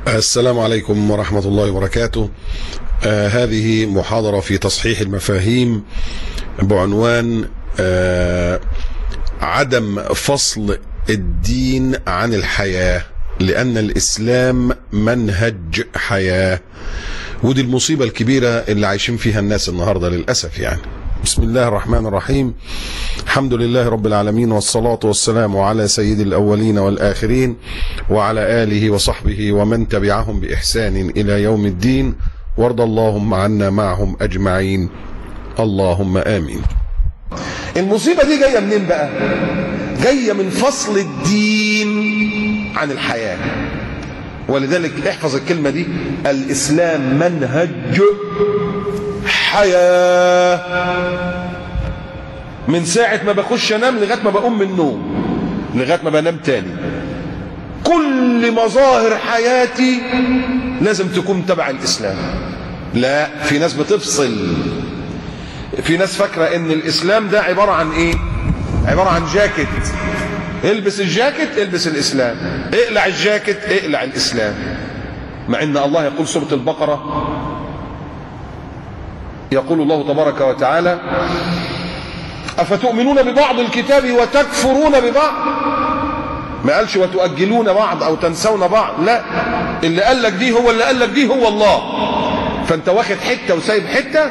السلام عليكم ورحمة الله وبركاته. هذه محاضرة في تصحيح المفاهيم بعنوان عدم فصل الدين عن الحياة، لأن الإسلام منهج حياة. ودي المصيبة الكبيرة اللي عايشين فيها الناس النهاردة للأسف. يعني بسم الله الرحمن الرحيم، الحمد لله رب العالمين، والصلاة والسلام على سيد الأولين والآخرين وعلى آله وصحبه ومن تبعهم بإحسان إلى يوم الدين، وارض اللهم عنا معهم أجمعين، اللهم آمين. المصيبة دي جاية منين بقى؟ جاية من فصل الدين عن الحياة. ولذلك احفظ الكلمة دي، الإسلام منهج حياة. من ساعة ما بخش انام لغاية ما بقوم من النوم، لغاية ما بنام تاني، كل مظاهر حياتي لازم تكون تبع الإسلام. لا، في ناس بتفصل، في ناس فاكرة ان الإسلام ده عبارة عن ايه؟ عبارة عن جاكيت، البس الجاكيت البس الإسلام، اقلع الجاكيت اقلع الإسلام. مع ان الله يقول سورة البقرة، يقول الله تبارك وتعالى: أفتؤمنون ببعض الكتاب وتكفرون ببعض. ما قالش وتؤجلون بعض أو تنسون بعض، لا، اللي قال لك دي هو اللي قال لك دي هو الله. فأنت واخد حتة وسايب حتة.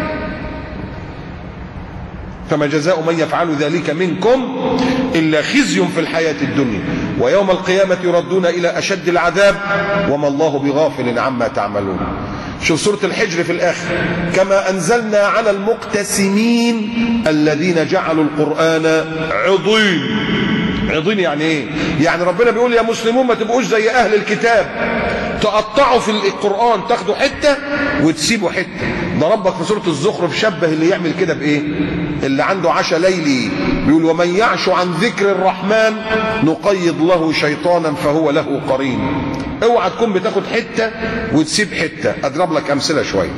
فما جزاء من يفعل ذلك منكم إلا خزي في الحياة الدنيا ويوم القيامة يردون إلى أشد العذاب وما الله بغافل عما تعملون. شوف سورة الحجر في الآخر: كما أنزلنا على المقتسمين الذين جعلوا القرآن عضين. عضين يعني إيه؟ يعني ربنا بيقول يا مسلمون ما تبقوش زي أهل الكتاب تقطعوا في القرآن، تاخدوا حتة وتسيبوا حتة. ده ربك في سورة الزخرف شبه اللي يعمل كده بإيه؟ اللي عنده عشاء ليلي، بيقول ومن يعش عن ذكر الرحمن نقيض له شيطانا فهو له قرين. اوعى تكون بتاخد حتة وتسيب حتة. اضرب لك امثلة شوية.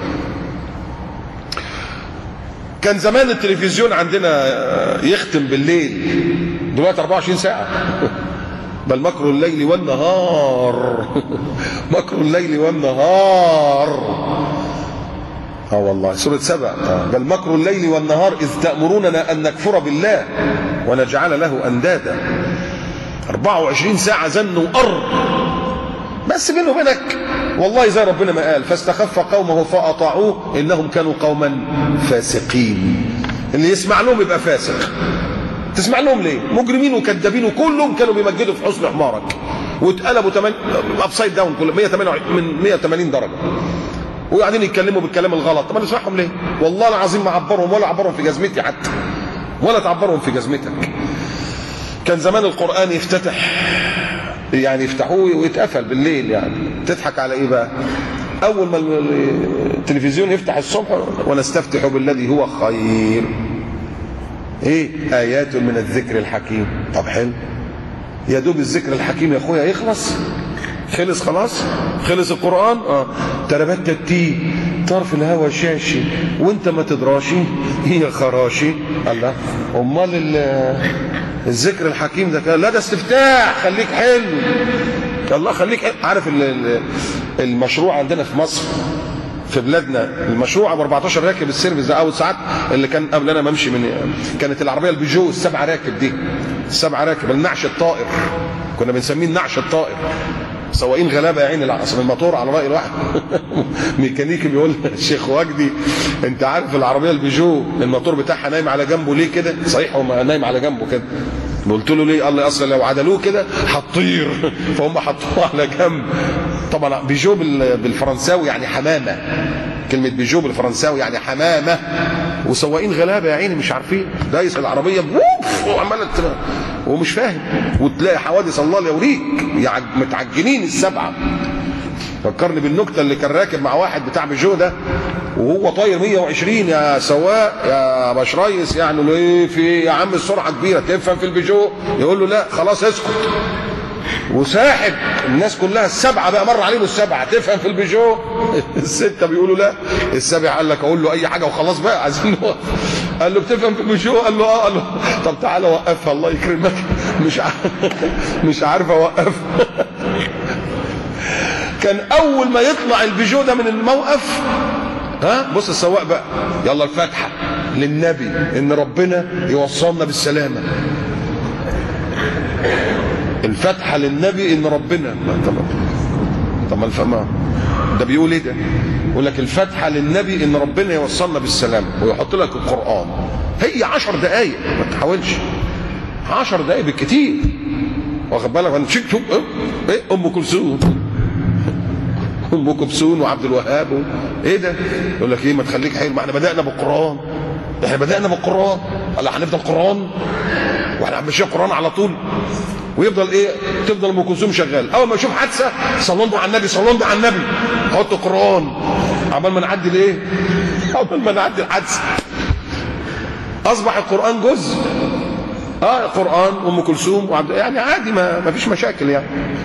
كان زمان التلفزيون عندنا يختم بالليل، دلوقتي 24 ساعة. بل مكر الليل والنهار. مكر الليل والنهار. والله سورة سبع. بل مكر الليل والنهار إذ تأمروننا أن نكفر بالله ونجعل له أندادا. 24 ساعة زن وقر. بس بينه وبينك والله زي ربنا ما قال: فاستخف قومه فأطاعوه إنهم كانوا قوما فاسقين. اللي يسمع لهم يبقى فاسق. تسمع لهم ليه؟ مجرمين وكذابين، وكلهم كانوا بيمجدوا في حسن حمارك، واتقلبوا ابسايد داون كله 180 درجة، وقاعدين يتكلموا بالكلام الغلط. طب انا اسمعهم ليه؟ والله العظيم ما اعبرهم ولا اعبرهم في جزمتي حتى، ولا تعبرهم في جزمتك. كان زمان القرآن يفتتح، يعني يفتحوه ويتقفل بالليل. يعني تضحك على ايه بقى؟ اول ما التلفزيون يفتح الصبح: ونستفتح بالذي هو خير، ايه؟ آيات من الذكر الحكيم. طب حلو، يا دوب الذكر الحكيم يا اخويا يخلص، خلص خلاص، خلص القرآن. تربت التي طرف الهوى شاشي وانت ما تدراشي هي خراشي. الله، امال الذكر الحكيم ده لا، ده استفتاح. خليك حلو، الله خليك حلو. عارف المشروع عندنا في مصر في بلادنا، المشروع ب 14 راكب السيرفيس ده، او ساعات اللي كان قبل انا ما امشي كانت العربيه البيجو السبع راكب دي، السبع راكب النعش الطائر، كنا بنسميه النعش الطائر. سواقين غلابه يا عيني، اصل الموتور على راي واحد ميكانيكي بيقول الشيخ وجدي: انت عارف العربيه البيجو الموتور بتاعها نايم على جنبه ليه كده؟ صحيح هو نايم على جنبه كده. قلت له ليه؟ قال لي اصل لو عدلوه كده هتطير، فهم حطوه على جنب. طبعا بيجو بالفرنساوي يعني حمامه، كلمه بيجو بالفرنساوي يعني حمامه. وسواقين غلابه يا عيني مش عارفين، دايس العربيه وعماله ومش فاهم، وتلاقي حوادث الله يوريك متعجنين السبعه. فكرني بالنكته اللي كان راكب مع واحد بتاع بيجو ده وهو طاير 120 يا سواق يا باشريس، يعني له ايه في ايه يا عم؟ السرعه كبيره، تفهم في البيجو؟ يقول له لا خلاص اسكت. وساحب الناس كلها السبعه بقى، مر عليهم السبعه، تفهم في البيجو؟ السته بيقولوا لا. السابع قال لك اقول له اي حاجه وخلاص بقى، عايزين نوقف. قال له بتفهم في البيجو؟ قال له اه. قال له طب تعالى وقفها الله يكرمك. مش عارف اوقفها. كان اول ما يطلع البيجو ده من الموقف، ها بص السواق بقى، يلا الفاتحه للنبي ان ربنا يوصلنا بالسلامه. الفاتحه للنبي ان ربنا، طب ما الفقمه ده بيقول ايه ده؟ يقول لك الفاتحه للنبي ان ربنا يوصلنا بالسلامه، ويحط لك القران. هي 10 دقائق، ما تحاولش، 10 دقائق بالكتير، واخد بالك؟ انا شفت ايه ام كلثوم، ام كلثوم وعبد الوهاب ايه ده؟ يقول لك ايه ما تخليك حلو، ما احنا بدانا بالقران، احنا بدانا بالقران، الله هنفضل قران واحنا ماشيين قران على طول؟ ويفضل ايه؟ تفضل ام كلثوم شغال، اول ما يشوف حادثه صلوا على النبي، صلوا على النبي، حط قران عمال ما نعدي الايه؟ عمال ما نعدي الحادثه. اصبح القران جزء، قران ام كلثوم وعبد، يعني عادي، ما فيش مشاكل يعني.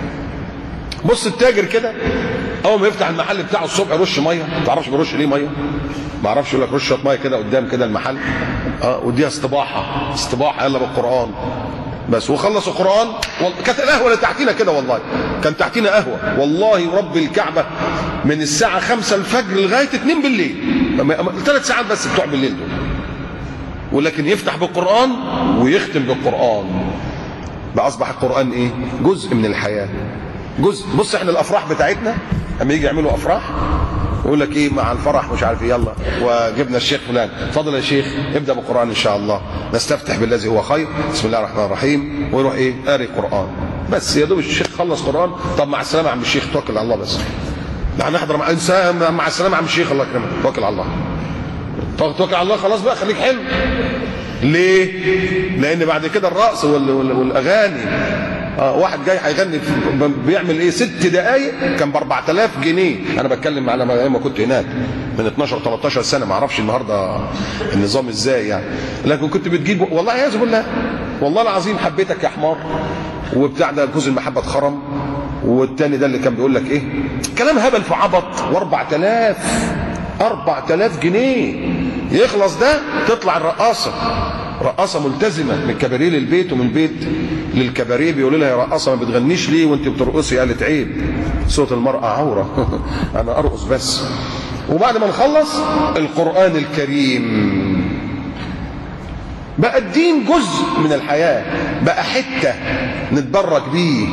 بص التاجر كده اول ما يفتح المحل بتاعه الصبح يرش ميه، ما تعرفش بيرش ليه ميه؟ ما اعرفش، يقول لك رش شويه ميه كده قدام كده المحل، وديها استباحه، استباحه يلا بالقران بس. وخلص القران، كانت القهوه اللي تحتينا كده والله، كان تحتينا قهوه والله ورب الكعبه من الساعه 5 الفجر لغايه 2 بالليل، 3 ساعات بس بتوع بالليل دول. ولكن يفتح بالقران ويختم بالقران. بقى اصبح القران ايه؟ جزء من الحياه، جزء. بص احنا الافراح بتاعتنا اما يجي يعملوا افراح يقول لك ايه مع الفرح مش عارف ايه، يلا وجبنا الشيخ فلان، اتفضل يا شيخ ابدا بالقران ان شاء الله، نستفتح بالذي هو خير، بسم الله الرحمن الرحيم، ويروح ايه؟ قاري قران بس. يا دوب الشيخ خلص قران، طب مع السلامه يا عم الشيخ، توكل على الله بس. هنحضر مع انسان، مع السلامه يا عم الشيخ الله يكرمك، توكل على الله، توكل على الله خلاص بقى، خليك حلو. ليه؟ لان بعد كده الرقص والاغاني، واحد جاي هيغني بيعمل ايه 6 دقايق كان ب 4000 جنيه. انا بتكلم على ما كنت هناك من 12 13 سنه، ما اعرفش النهارده النظام ازاي يعني، لكن كنت بتجيب والله عياذ بالله، والله العظيم حبيتك يا حمار، وبتاع ده جوز المحبه اتخرم، والتاني ده اللي كان بيقول لك ايه كلام هبل في عبط، و4000 4000 جنيه يخلص ده، تطلع الرقاصه، رقاصه ملتزمه من الكباريه للبيت ومن البيت للكباريه، بيقولوا لها يا رقاصه ما بتغنيش ليه وانت بترقصي؟ قالت عيب، صوت المراه عوره انا ارقص بس. وبعد ما نخلص القران الكريم بقى الدين جزء من الحياه، بقى حته نتبرك بيه.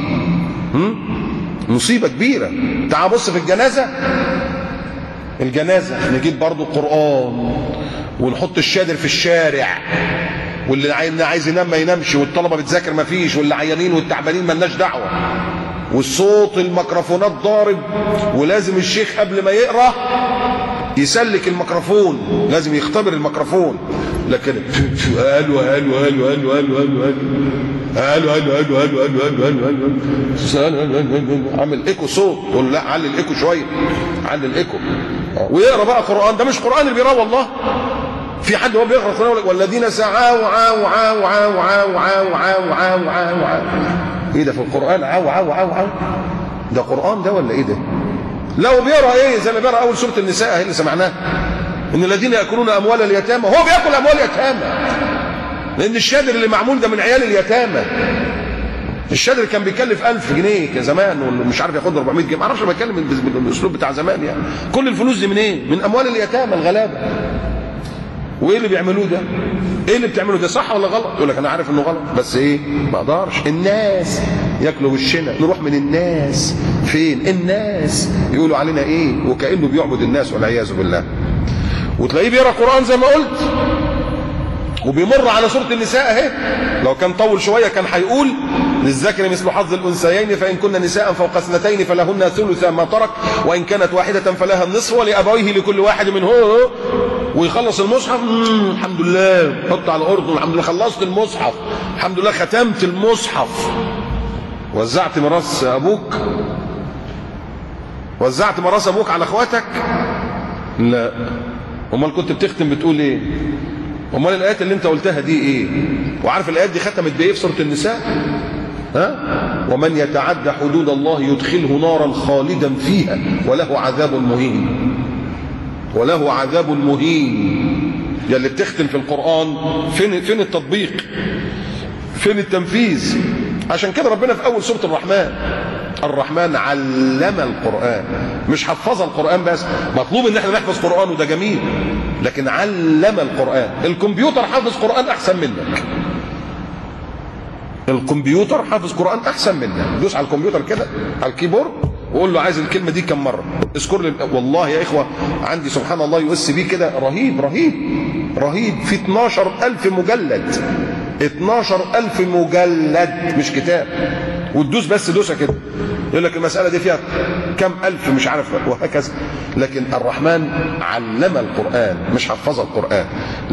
مصيبه كبيره. تعال بص في الجنازه، الجنازه نجيب برضو قران ونحط الشادر في الشارع، واللي عايز ينام ما ينامش، والطلبه بتذاكر ما فيش، واللي عيانين والتعبانين مالناش دعوه، والصوت الميكروفونات ضارب، ولازم الشيخ قبل ما يقرا يسلك الميكروفون، لازم يختبر الميكروفون، لكن قالوا قالوا قالوا قالوا قالوا قالوا قالوا قالوا قالوا قالوا عامل ايكو صوت، قول لا علي الايكو شويه، علي الايكو، ويقرا بقى قران. ده مش قران اللي بيقراه والله، في حد هو بيقرا القران يقول والذين سعوا عاو عاو عاو عاو عاو عاو عاو عاو عاو، ايه ده في القران عاو عاو عاو عاو؟ ده قران ده ولا ايه ده؟ لو بيقرا ايه زي ما بيقرا اول سوره النساء اهي اللي سمعناها، ان الذين ياكلون اموال اليتامى، هو بياكل اموال اليتامى، لان الشادر اللي معمول ده من عيال اليتامى. الشادر كان بيكلف 1000 جنيه زمان، ومش عارف ياخد 400 جنيه، ما اعرفش، بتكلم بالاسلوب بتاع زمان يعني. كل الفلوس دي منين؟ من اموال اليتامى الغلابه. وايه اللي بيعملوه ده؟ ايه اللي بتعمله ده؟ صح ولا غلط؟ يقول لك انا عارف انه غلط بس ايه؟ ما اقدرش، الناس ياكلوا وشنا، نروح من الناس فين؟ الناس يقولوا علينا ايه؟ وكانه بيعبد الناس والعياذ بالله. وتلاقيه بيقرا قران زي ما قلت، وبيمر على سوره النساء اهي، لو كان طول شويه كان هيقول للذكر مثل حظ الانثيين فان كن نساء فوق 2 فلهن ثلث ما ترك وان كانت واحده فلها النصف ولابويه لكل واحد منهما، ويخلص المصحف الحمد لله، حط على الارض الحمد لله خلصت المصحف، الحمد لله ختمت المصحف. وزعت ميراث ابوك؟ وزعت ميراث ابوك على اخواتك؟ لا. امال كنت بتختم بتقول ايه؟ امال الايات اللي انت قلتها دي ايه؟ وعارف الايات دي ختمت بايه في سوره النساء؟ ومن يتعدى حدود الله يدخله نارا خالدا فيها وله عذاب مهين. وله عذاب مهين. يا اللي بتختم في القرآن فين التطبيق؟ فين التنفيذ؟ عشان كده ربنا في اول سورة الرحمن الرحمن علم القرآن، مش حفظ القرآن بس. مطلوب ان احنا نحفظ قرآن وده جميل، لكن علم القرآن. الكمبيوتر حافظ قرآن احسن منك، الكمبيوتر حافظ قرآن احسن منك. دوس على الكمبيوتر كده على الكيبورد وقول له عايز الكلمة دي كم مرة، اذكر لي. والله يا اخوة عندي سبحان الله يو اس بي كده رهيب رهيب رهيب، في 12,000 مجلد، 12,000 مجلد مش كتاب. وتدوس بس دوسه كده يقول لك المسألة دي فيها كم ألف مش عارف وهكذا. لكن الرحمن علم القرآن مش حفظ القرآن.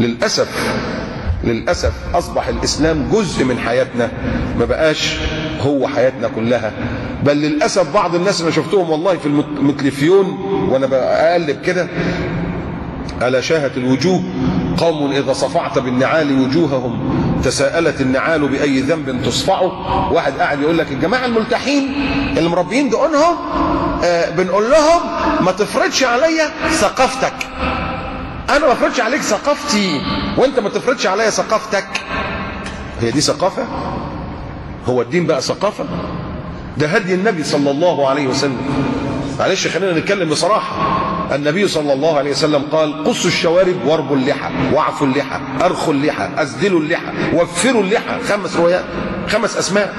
للأسف أصبح الإسلام جزء من حياتنا، ما بقاش هو حياتنا كلها. بل للأسف بعض الناس اللي شفتهم والله في التلفزيون وأنا بقلب كده، ألا شاهت الوجوه قوم إذا صفعت بالنعال وجوههم تساءلت النعال بأي ذنب تصفعه. واحد قاعد يقول لك الجماعة الملتحين اللي مربيين دقونهم بنقول لهم ما تفرضش عليا ثقافتك. أنا ما افرضش عليك ثقافتي وأنت ما تفرضش عليا ثقافتك. هي دي ثقافة؟ هو الدين بقى ثقافة؟ ده هدي النبي صلى الله عليه وسلم. معلش خلينا نتكلم بصراحة. النبي صلى الله عليه وسلم قال قصوا الشوارب واربوا اللحى واعفوا اللحى ارخوا اللحى اسدلوا اللحى وفروا اللحى. 5 روايات، 5 اسماء.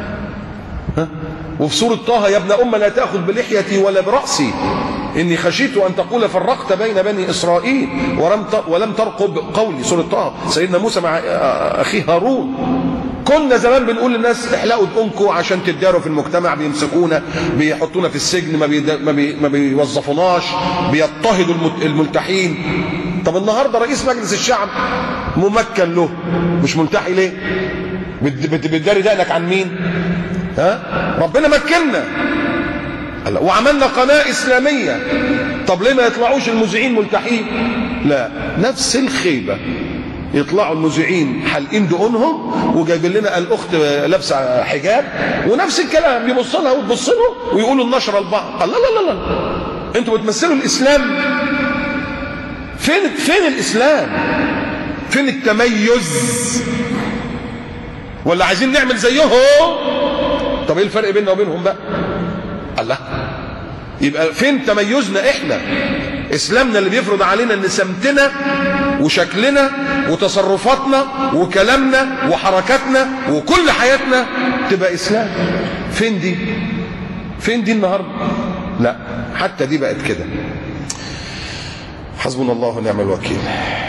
وفي سورة طه يا ابن أم لا تأخذ بلحيتي ولا برأسي إني خشيت أن تقول فرقت بين بني إسرائيل ولم ترقب قولي. سورة طه سيدنا موسى مع أخيه هارون. كنا زمان بنقول للناس احلقوا دقنكم عشان تداروا في المجتمع، بيمسكونا بيحطونا في السجن، ما بيوظفوناش، بيضطهدوا الملتحين. طب النهارده رئيس مجلس الشعب ممكن له، مش ملتحي ليه؟ بتداري دقنك عن مين؟ ربنا مكننا وعملنا قناة إسلامية. طب ليه ما يطلعوش المذيعين ملتحين؟ لا، نفس الخيبة. يطلعوا المذيعين حالقين دقونهم وجايبين لنا الاخت لابسه حجاب ونفس الكلام، يبص لها وتبص له ويقولوا النشره لبعض. الله لا لا لا، انتوا بتمثلوا الاسلام. فين الاسلام؟ فين التميز؟ ولا عايزين نعمل زيهم؟ طب ايه الفرق بيننا وبينهم بقى؟ الله، يبقى فين تميزنا احنا؟ اسلامنا اللي بيفرض علينا ان سمتنا وشكلنا وتصرفاتنا وكلامنا وحركاتنا وكل حياتنا تبقى اسلام. فين دي؟ فين دي النهارده؟ لا، حتى دي بقت كده. حسبنا الله ونعم الوكيل.